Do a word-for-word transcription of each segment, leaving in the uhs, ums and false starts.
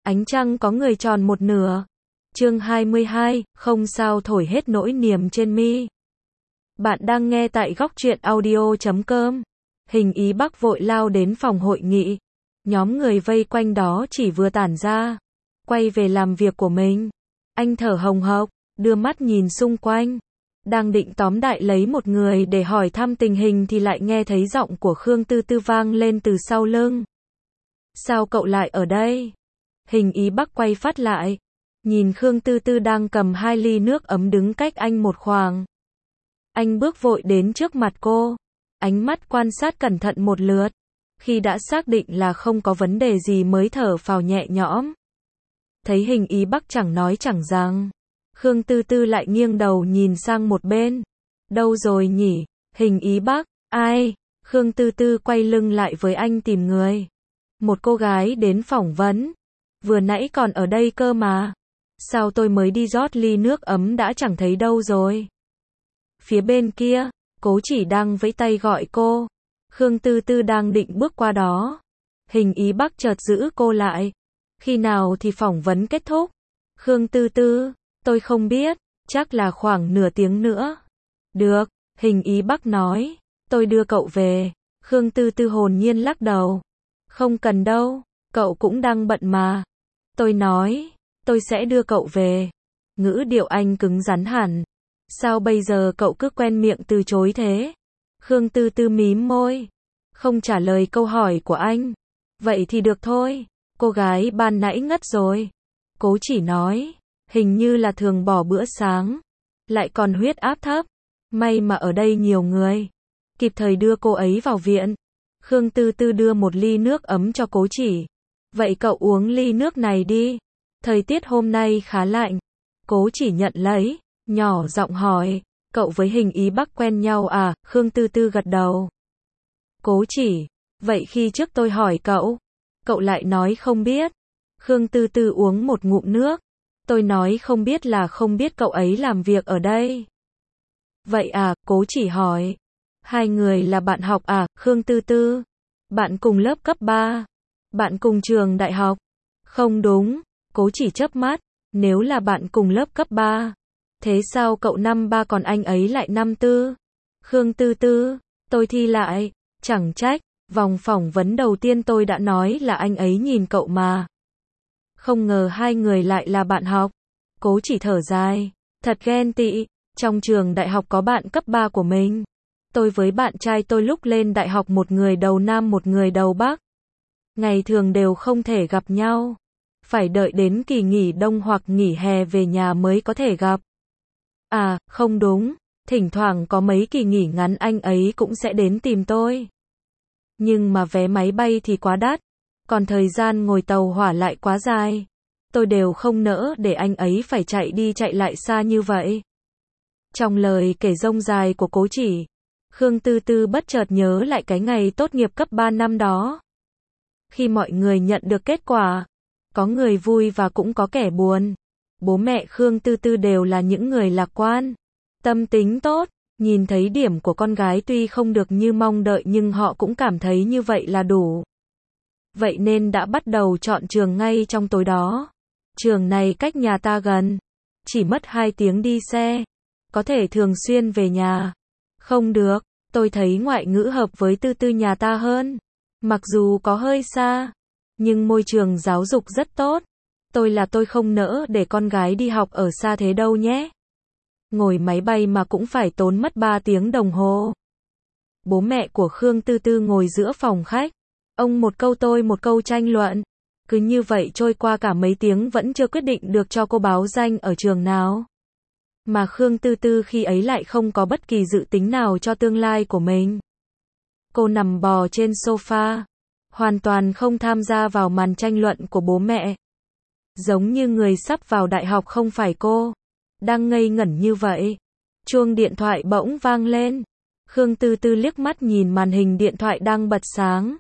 Ánh trăng có người tròn một nửa. Chương hai mươi hai, không sao thổi hết nỗi niềm trên mi. Bạn đang nghe tại góc truyện audio chấm com. Hình Ý Bắc vội lao đến phòng hội nghị. Nhóm người vây quanh đó chỉ vừa tản ra, quay về làm việc của mình. Anh thở hồng hộc, đưa mắt nhìn xung quanh. Đang định tóm đại lấy một người để hỏi thăm tình hình thì lại nghe thấy giọng của Khương Tư Tư vang lên từ sau lưng. Sao cậu lại ở đây? Hình Ý Bắc quay phát lại, nhìn Khương Tư Tư đang cầm hai ly nước ấm đứng cách anh một khoảng. Anh bước vội đến trước mặt cô, ánh mắt quan sát cẩn thận một lượt. Khi đã xác định là không có vấn đề gì mới thở phào nhẹ nhõm. Thấy Hình Ý Bắc chẳng nói chẳng rằng, Khương Tư Tư lại nghiêng đầu nhìn sang một bên. Đâu rồi nhỉ? Hình Ý Bắc, ai? Khương Tư Tư quay lưng lại với anh tìm người. Một cô gái đến phỏng vấn. Vừa nãy còn ở đây cơ mà. Sao tôi mới đi rót ly nước ấm đã chẳng thấy đâu rồi? Phía bên kia, Cố Chỉ đang vẫy tay gọi cô. Khương Tư Tư đang định bước qua đó. Hình Ý Bắc chợt giữ cô lại. Khi nào thì phỏng vấn kết thúc? Khương Tư Tư, tôi không biết, chắc là khoảng nửa tiếng nữa. Được, Hình Ý Bắc nói, tôi đưa cậu về. Khương Tư Tư hồn nhiên lắc đầu. Không cần đâu, cậu cũng đang bận mà. Tôi nói, tôi sẽ đưa cậu về. Ngữ điệu anh cứng rắn hẳn. Sao bây giờ cậu cứ quen miệng từ chối thế? Khương Tư Tư mím môi, không trả lời câu hỏi của anh. Vậy thì được thôi, cô gái ban nãy ngất rồi. Cố Chỉ nói, hình như là thường bỏ bữa sáng, lại còn huyết áp thấp. May mà ở đây nhiều người, kịp thời đưa cô ấy vào viện. Khương Tư Tư đưa một ly nước ấm cho Cố Chỉ. Vậy cậu uống ly nước này đi. Thời tiết hôm nay khá lạnh. Cố Chỉ nhận lấy, nhỏ giọng hỏi, cậu với Hình Ý Bắc quen nhau à? Khương Tư Tư gật đầu. Cố Chỉ, vậy khi trước tôi hỏi cậu, cậu lại nói không biết. Khương Tư Tư uống một ngụm nước. Tôi nói không biết là không biết cậu ấy làm việc ở đây. Vậy à? Cố Chỉ hỏi. Hai người là bạn học à? Khương Tư Tư, bạn cùng lớp cấp ba. Bạn cùng trường đại học. Không đúng. Cố Chỉ chớp mắt. Nếu là bạn cùng lớp cấp ba, thế sao cậu năm ba còn anh ấy lại năm tư? Khương Tư Tư, tôi thi lại. Chẳng trách, vòng phỏng vấn đầu tiên tôi đã nói là anh ấy nhìn cậu mà. Không ngờ hai người lại là bạn học. Cố Chỉ thở dài. Thật ghen tị, trong trường đại học có bạn cấp ba của mình. Tôi với bạn trai tôi lúc lên đại học một người đầu Nam một người đầu Bắc. Ngày thường đều không thể gặp nhau. Phải đợi đến kỳ nghỉ đông hoặc nghỉ hè về nhà mới có thể gặp. À, không đúng. Thỉnh thoảng có mấy kỳ nghỉ ngắn anh ấy cũng sẽ đến tìm tôi. Nhưng mà vé máy bay thì quá đắt. Còn thời gian ngồi tàu hỏa lại quá dài. Tôi đều không nỡ để anh ấy phải chạy đi chạy lại xa như vậy. Trong lời kể rông dài của Cố Chỉ, Khương Tư Tư bất chợt nhớ lại cái ngày tốt nghiệp cấp ba năm đó. Khi mọi người nhận được kết quả, có người vui và cũng có kẻ buồn. Bố mẹ Khương Tư Tư đều là những người lạc quan, tâm tính tốt. Nhìn thấy điểm của con gái tuy không được như mong đợi nhưng họ cũng cảm thấy như vậy là đủ. Vậy nên đã bắt đầu chọn trường ngay trong tối đó. Trường này cách nhà ta gần, chỉ mất hai tiếng đi xe, có thể thường xuyên về nhà. Không được, tôi thấy ngoại ngữ hợp với Tư Tư nhà ta hơn. Mặc dù có hơi xa, nhưng môi trường giáo dục rất tốt. Tôi là tôi không nỡ để con gái đi học ở xa thế đâu nhé. Ngồi máy bay mà cũng phải tốn mất ba tiếng đồng hồ. Bố mẹ của Khương Tư Tư ngồi giữa phòng khách. Ông một câu tôi một câu tranh luận. Cứ như vậy trôi qua cả mấy tiếng vẫn chưa quyết định được cho cô báo danh ở trường nào. Mà Khương Tư Tư khi ấy lại không có bất kỳ dự tính nào cho tương lai của mình. Cô nằm bò trên sofa, hoàn toàn không tham gia vào màn tranh luận của bố mẹ. Giống như người sắp vào đại học không phải cô. Đang ngây ngẩn như vậy. Chuông điện thoại bỗng vang lên. Khương Tư Tư liếc mắt nhìn màn hình điện thoại đang bật sáng.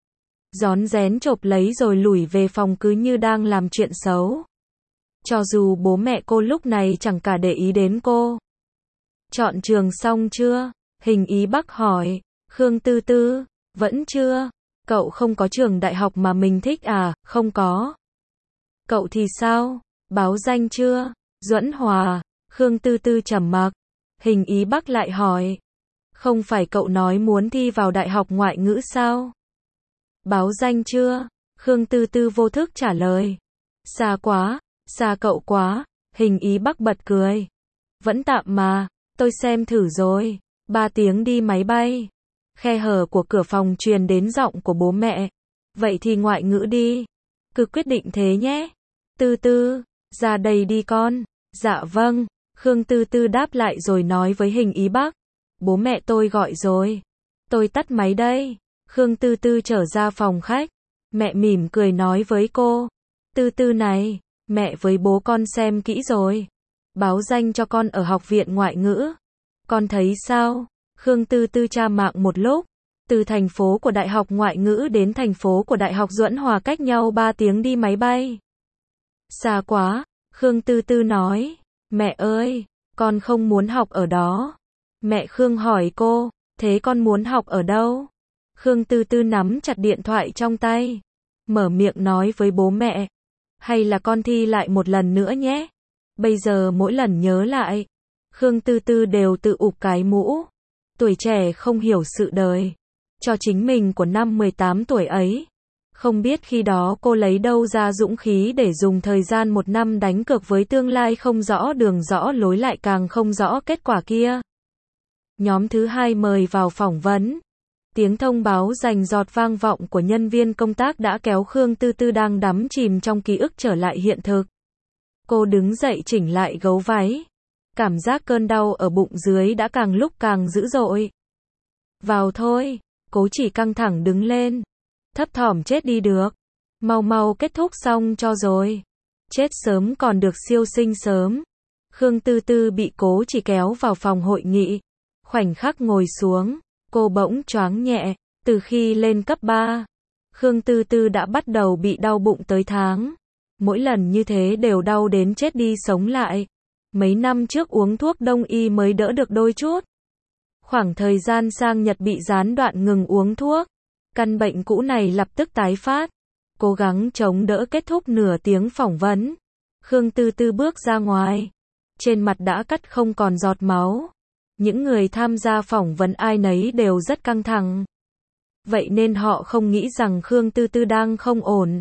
Rón rén chộp lấy rồi lủi về phòng cứ như đang làm chuyện xấu. Cho dù bố mẹ cô lúc này chẳng cả để ý đến cô. Chọn trường xong chưa? Hình Ý Bắc hỏi. Khương Tư Tư, vẫn chưa. Cậu không có trường đại học mà mình thích à? Không có. Cậu thì sao? Báo danh chưa? Duẫn Hòa, Khương Tư Tư trầm mặc. Hình Ý Bắc lại hỏi. Không phải cậu nói muốn thi vào đại học ngoại ngữ sao? Báo danh chưa? Khương Tư Tư vô thức trả lời. Xa quá, xa cậu quá. Hình Ý Bắc bật cười. Vẫn tạm mà, tôi xem thử rồi. Ba tiếng đi máy bay. Khe hở của cửa phòng truyền đến giọng của bố mẹ. Vậy thì ngoại ngữ đi. Cứ quyết định thế nhé. Tư Tư, ra đây đi con. Dạ vâng. Khương Tư Tư đáp lại rồi nói với Hình Ý Bắc. Bố mẹ tôi gọi rồi. Tôi tắt máy đây. Khương Tư Tư trở ra phòng khách. Mẹ mỉm cười nói với cô. Tư Tư này, mẹ với bố con xem kỹ rồi. Báo danh cho con ở học viện ngoại ngữ. Con thấy sao? Khương Tư Tư tra mạng một lúc. Từ thành phố của Đại học Ngoại ngữ đến thành phố của Đại học Duẫn Hòa cách nhau ba tiếng đi máy bay. Xa quá, Khương Tư Tư nói. Mẹ ơi, con không muốn học ở đó. Mẹ Khương hỏi cô, thế con muốn học ở đâu? Khương Tư Tư nắm chặt điện thoại trong tay. Mở miệng nói với bố mẹ. Hay là con thi lại một lần nữa nhé. Bây giờ mỗi lần nhớ lại, Khương Tư Tư đều tự ụp cái mũ. Tuổi trẻ không hiểu sự đời. Cho chính mình của năm mười tám tuổi ấy. Không biết khi đó cô lấy đâu ra dũng khí để dùng thời gian một năm đánh cược với tương lai không rõ đường rõ lối lại càng không rõ kết quả kia. Nhóm thứ hai mời vào phỏng vấn. Tiếng thông báo rành rọt vang vọng của nhân viên công tác đã kéo Khương Tư Tư đang đắm chìm trong ký ức trở lại hiện thực. Cô đứng dậy chỉnh lại gấu váy. Cảm giác cơn đau ở bụng dưới đã càng lúc càng dữ dội. Vào thôi, cố chỉ căng thẳng đứng lên. Thấp thỏm chết đi được. Mau mau kết thúc xong cho rồi. Chết sớm còn được siêu sinh sớm. Khương Tư Tư bị cố chỉ kéo vào phòng hội nghị. Khoảnh khắc ngồi xuống, cô bỗng choáng nhẹ. Từ khi lên cấp ba, Khương Tư Tư đã bắt đầu bị đau bụng tới tháng. Mỗi lần như thế đều đau đến chết đi sống lại. Mấy năm trước uống thuốc đông y mới đỡ được đôi chút. Khoảng thời gian sang Nhật bị gián đoạn ngừng uống thuốc. Căn bệnh cũ này lập tức tái phát. Cố gắng chống đỡ kết thúc nửa tiếng phỏng vấn. Khương Tư Tư bước ra ngoài. Trên mặt đã cắt không còn giọt máu. Những người tham gia phỏng vấn ai nấy đều rất căng thẳng. Vậy nên họ không nghĩ rằng Khương Tư Tư đang không ổn.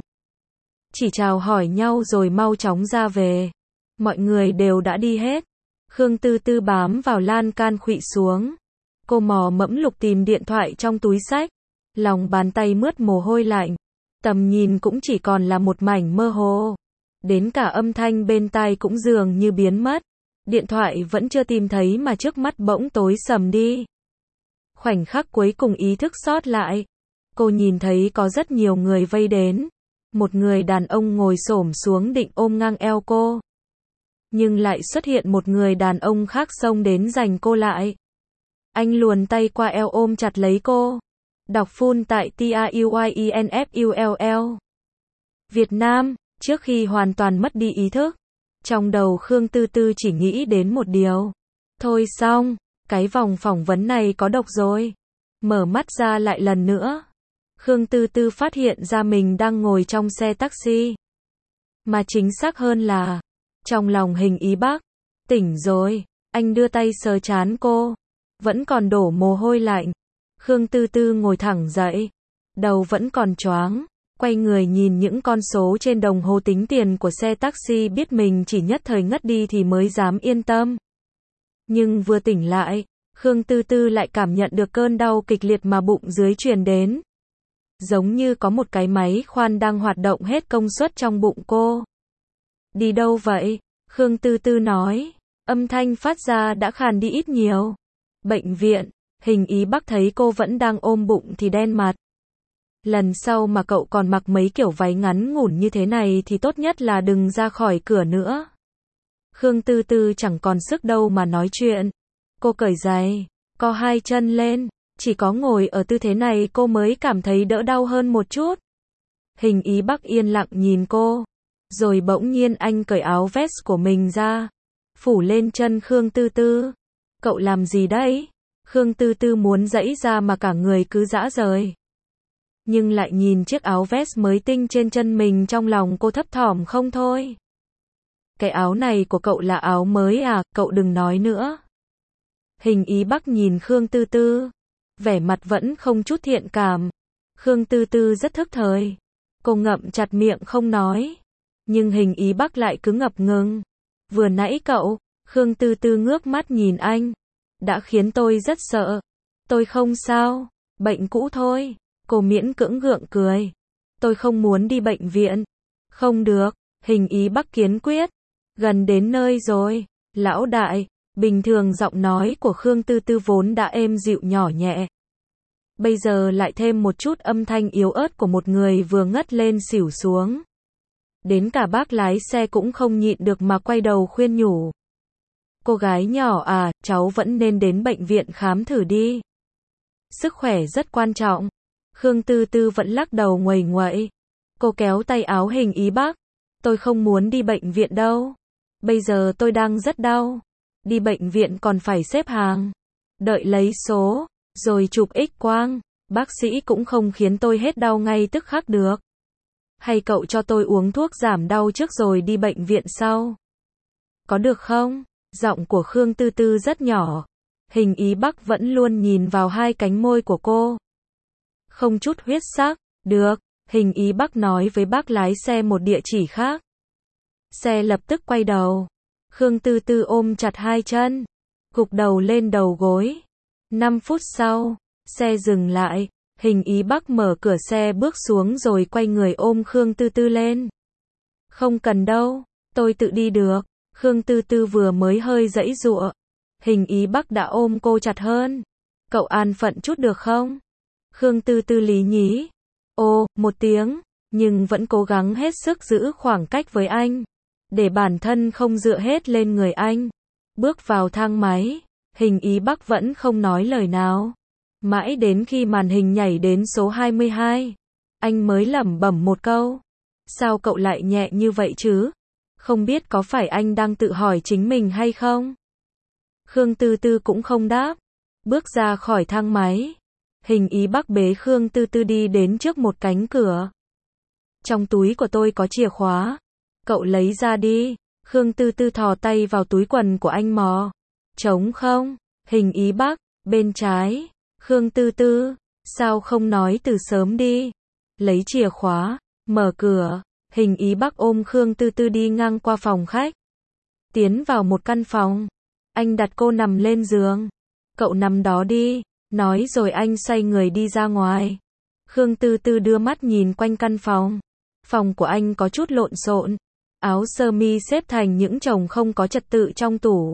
Chỉ chào hỏi nhau rồi mau chóng ra về. Mọi người đều đã đi hết. Khương Tư Tư bám vào lan can khuỵu xuống. Cô mò mẫm lục tìm điện thoại trong túi xách. Lòng bàn tay mướt mồ hôi lạnh. Tầm nhìn cũng chỉ còn là một mảnh mơ hồ. Đến cả âm thanh bên tai cũng dường như biến mất. Điện thoại vẫn chưa tìm thấy mà trước mắt bỗng tối sầm đi. Khoảnh khắc cuối cùng ý thức sót lại. Cô nhìn thấy có rất nhiều người vây đến. Một người đàn ông ngồi xổm xuống định ôm ngang eo cô. Nhưng lại xuất hiện một người đàn ông khác xông đến giành cô lại. Anh luồn tay qua eo ôm chặt lấy cô. Đọc full tại T A U Y E N F U L L. Việt Nam, trước khi hoàn toàn mất đi ý thức. Trong đầu Khương Tư Tư chỉ nghĩ đến một điều. Thôi xong, cái vòng phỏng vấn này có độc rồi. Mở mắt ra lại lần nữa. Khương Tư Tư phát hiện ra mình đang ngồi trong xe taxi. Mà chính xác hơn là, trong lòng Hình Ý Bắc. Tỉnh rồi, anh đưa tay sờ trán cô. Vẫn còn đổ mồ hôi lạnh. Khương Tư Tư ngồi thẳng dậy. Đầu vẫn còn choáng. Quay người nhìn những con số trên đồng hồ tính tiền của xe taxi biết mình chỉ nhất thời ngất đi thì mới dám yên tâm. Nhưng vừa tỉnh lại, Khương Tư Tư lại cảm nhận được cơn đau kịch liệt mà bụng dưới truyền đến. Giống như có một cái máy khoan đang hoạt động hết công suất trong bụng cô. Đi đâu vậy? Khương Tư Tư nói. Âm thanh phát ra đã khàn đi ít nhiều. Bệnh viện. Hình Ý Bắc thấy cô vẫn đang ôm bụng thì đen mặt. Lần sau mà cậu còn mặc mấy kiểu váy ngắn ngủn như thế này thì tốt nhất là đừng ra khỏi cửa nữa. Khương Tư Tư chẳng còn sức đâu mà nói chuyện. Cô cởi giày, co hai chân lên. Chỉ có ngồi ở tư thế này cô mới cảm thấy đỡ đau hơn một chút. Hình Ý Bắc yên lặng nhìn cô. Rồi bỗng nhiên anh cởi áo vest của mình ra. Phủ lên chân Khương Tư Tư. Cậu làm gì đấy? Khương Tư Tư muốn giãy ra mà cả người cứ rã rời. nhưng lại nhìn chiếc áo vest mới tinh trên chân mình, trong lòng cô thấp thỏm không thôi. Cái áo này của cậu là áo mới à, cậu đừng nói nữa. Hình ý Bắc nhìn Khương Tư Tư, vẻ mặt vẫn không chút thiện cảm. Khương Tư Tư rất thức thời, cô ngậm chặt miệng không nói, nhưng Hình ý Bắc lại cứ ngập ngừng. Vừa nãy cậu, Khương Tư Tư ngước mắt nhìn anh, đã khiến tôi rất sợ. Tôi không sao, bệnh cũ thôi. Cô miễn cưỡng gượng cười. Tôi không muốn đi bệnh viện. Không được, Hình ý Bắc kiên quyết. Gần đến nơi rồi, lão đại. Bình thường giọng nói của Khương Tư Tư vốn đã êm dịu nhỏ nhẹ, bây giờ lại thêm một chút âm thanh yếu ớt của một người vừa ngất lên xỉu xuống. Đến cả bác lái xe cũng không nhịn được mà quay đầu khuyên nhủ. Cô gái nhỏ à, cháu vẫn nên đến bệnh viện khám thử đi. Sức khỏe rất quan trọng. Khương Tư Tư vẫn lắc đầu nguầy nguậy. Cô kéo tay áo Hình ý Bắc. Tôi không muốn đi bệnh viện đâu. Bây giờ tôi đang rất đau. Đi bệnh viện còn phải xếp hàng, đợi lấy số, rồi chụp X-quang. Bác sĩ cũng không khiến tôi hết đau ngay tức khắc được. Hay cậu cho tôi uống thuốc giảm đau trước rồi đi bệnh viện sau. Có được không? Giọng của Khương Tư Tư rất nhỏ. Hình ý Bắc vẫn luôn nhìn vào hai cánh môi của cô. Không chút huyết sắc. Được, Hình ý Bắc nói với bác lái xe một địa chỉ khác. Xe lập tức quay đầu. Khương Tư Tư ôm chặt hai chân, gục đầu lên đầu gối. Năm phút sau, xe dừng lại. Hình ý Bắc mở cửa xe bước xuống rồi quay người ôm Khương Tư Tư lên. Không cần đâu, tôi tự đi được. Khương Tư Tư vừa mới hơi giãy giụa, Hình ý Bắc đã ôm cô chặt hơn. Cậu an phận chút được không? Khương Tư Tư lý nhí. Ồ, một tiếng, nhưng vẫn cố gắng hết sức giữ khoảng cách với anh, để bản thân không dựa hết lên người anh. Bước vào thang máy, Hình ý Bắc vẫn không nói lời nào. Mãi đến khi màn hình nhảy đến số hai mươi hai, anh mới lẩm bẩm một câu. Sao cậu lại nhẹ như vậy chứ? Không biết có phải anh đang tự hỏi chính mình hay không? Khương Tư Tư cũng không đáp. Bước ra khỏi thang máy, Hình ý Bắc bế Khương Tư Tư đi đến trước một cánh cửa. Trong túi của tôi có chìa khóa. Cậu lấy ra đi. Khương Tư Tư thò tay vào túi quần của anh mò. Trống không? Hình ý Bắc, bên trái. Khương Tư Tư, sao không nói từ sớm đi? Lấy chìa khóa, mở cửa. Hình ý Bắc ôm Khương Tư Tư đi ngang qua phòng khách. Tiến vào một căn phòng. Anh đặt cô nằm lên giường. Cậu nằm đó đi. Nói rồi anh xoay người đi ra ngoài. Khương Tư Tư đưa mắt nhìn quanh căn phòng. Phòng của anh có chút lộn xộn. Áo sơ mi xếp thành những chồng không có trật tự trong tủ.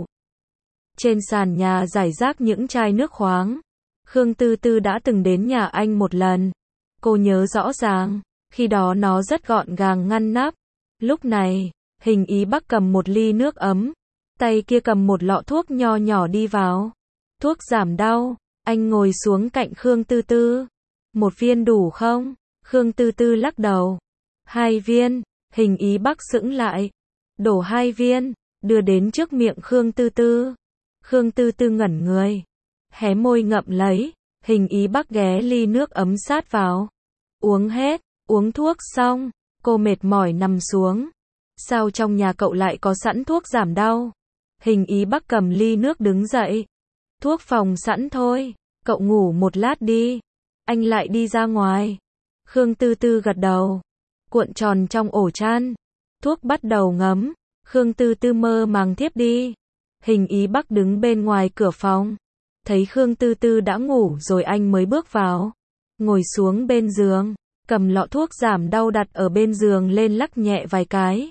Trên sàn nhà rải rác những chai nước khoáng. Khương Tư Tư đã từng đến nhà anh một lần. Cô nhớ rõ ràng, khi đó nó rất gọn gàng ngăn nắp. Lúc này, Hình ý Bắc cầm một ly nước ấm, tay kia cầm một lọ thuốc nho nhỏ đi vào. Thuốc giảm đau. Anh ngồi xuống cạnh Khương Tư Tư. Một viên đủ không? Khương Tư Tư lắc đầu. Hai viên. Hình ý Bắc sững lại. Đổ hai viên, đưa đến trước miệng Khương Tư Tư. Khương Tư Tư ngẩn người, hé môi ngậm lấy. Hình ý Bắc ghé ly nước ấm sát vào. Uống hết. Uống thuốc xong, cô mệt mỏi nằm xuống. Sao trong nhà cậu lại có sẵn thuốc giảm đau? Hình ý Bắc cầm ly nước đứng dậy. Thuốc phòng sẵn thôi, cậu ngủ một lát đi. Anh lại đi ra ngoài. Khương Tư Tư gật đầu, cuộn tròn trong ổ chăn. Thuốc bắt đầu ngấm. Khương Tư Tư mơ màng thiếp đi. Hình ý Bắc đứng bên ngoài cửa phòng. Thấy Khương Tư Tư đã ngủ rồi anh mới bước vào. Ngồi xuống bên giường, cầm lọ thuốc giảm đau đặt ở bên giường lên lắc nhẹ vài cái.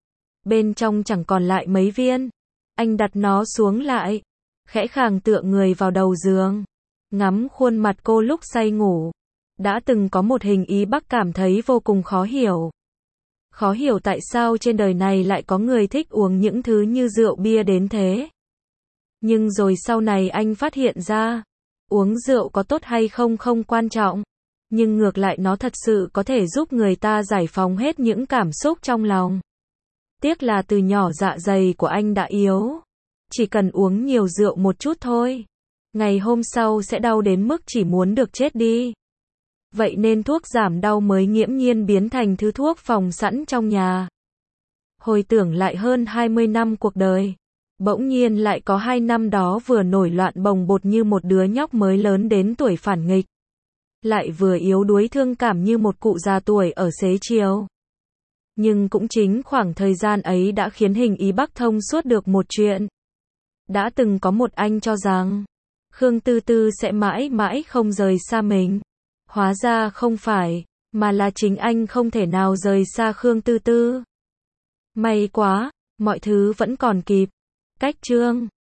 Bên trong chẳng còn lại mấy viên. Anh đặt nó xuống lại, khẽ khàng tựa người vào đầu giường, ngắm khuôn mặt cô lúc say ngủ. Đã từng có một Hình ý Bắc cảm thấy vô cùng khó hiểu. Khó hiểu tại sao trên đời này lại có người thích uống những thứ như rượu bia đến thế. Nhưng rồi sau này anh phát hiện ra, uống rượu có tốt hay không không quan trọng, nhưng ngược lại nó thật sự có thể giúp người ta giải phóng hết những cảm xúc trong lòng. Tiếc là từ nhỏ dạ dày của anh đã yếu. Chỉ cần uống nhiều rượu một chút thôi, ngày hôm sau sẽ đau đến mức chỉ muốn được chết đi. vậy nên thuốc giảm đau mới nghiễm nhiên biến thành thứ thuốc phòng sẵn trong nhà. Hồi tưởng lại hơn hai mươi năm cuộc đời, bỗng nhiên lại có hai năm đó vừa nổi loạn bồng bột như một đứa nhóc mới lớn đến tuổi phản nghịch, lại vừa yếu đuối thương cảm như một cụ già tuổi ở xế chiều. Nhưng cũng chính khoảng thời gian ấy đã khiến Hình Ý Bắc thông suốt được một chuyện. Đã từng có một anh cho rằng Khương Tư Tư sẽ mãi mãi không rời xa mình. Hóa ra không phải, mà là chính anh không thể nào rời xa Khương Tư Tư. May quá, mọi thứ vẫn còn kịp. Cách chương